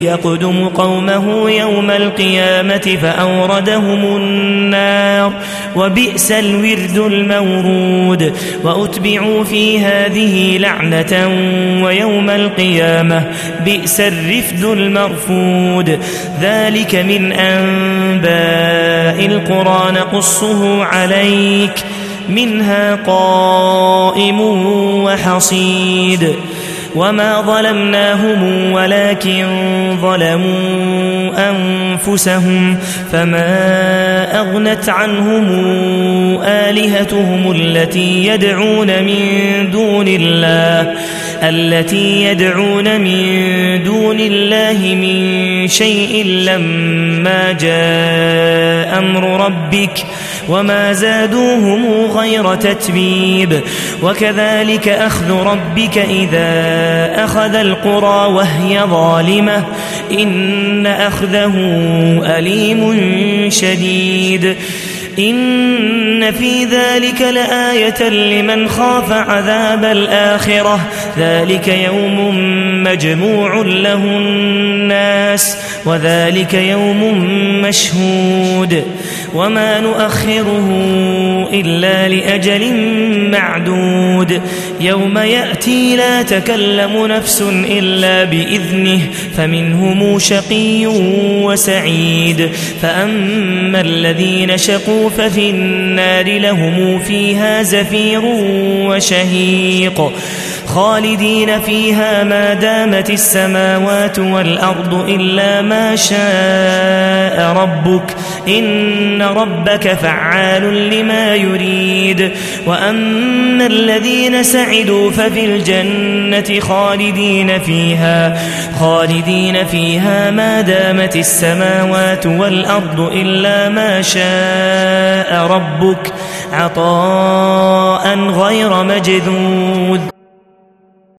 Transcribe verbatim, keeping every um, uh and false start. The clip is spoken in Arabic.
يقدم قومه يوم القيامة فأوردهم النار وبئس الورد المورود وأتبعوا في هذه لعنة ويوم القيامة بئس الرفد المرفود ذلك من أنباء القرى نقصه عليك منها قائم وحصيد وما ظلمناهم ولكن ظلموا أنفسهم فما أغنت عنهم آلهتهم التي يدعون من دون الله التي يدعون من دون الله من شيء لما جاء أمر ربك وما زادوهم غير تتبيب وكذلك أخذ ربك إذا أخذ القرى وهي ظالمة إن أخذه أليم شديد إن في ذلك لآية لمن خاف عذاب الآخرة ذلك يوم مجموع له الناس وذلك يوم مشهود وما نؤخره إلا لأجل معدود يوم يأتي لا تكلم نفس إلا بإذنه فمنهم شقي وسعيد فأما الذين شقوا ففي النار لهم فيها زفير وشهيق خالدين فيها ما دامت السماوات والأرض إلا ما شاء ربك إن ربك فعال لما يريد وأما الذين سعدوا ففي الجنة خالدين فيها خالدين فيها ما دامت السماوات والأرض إلا ما شاء ربك عطاء غير مجذوذ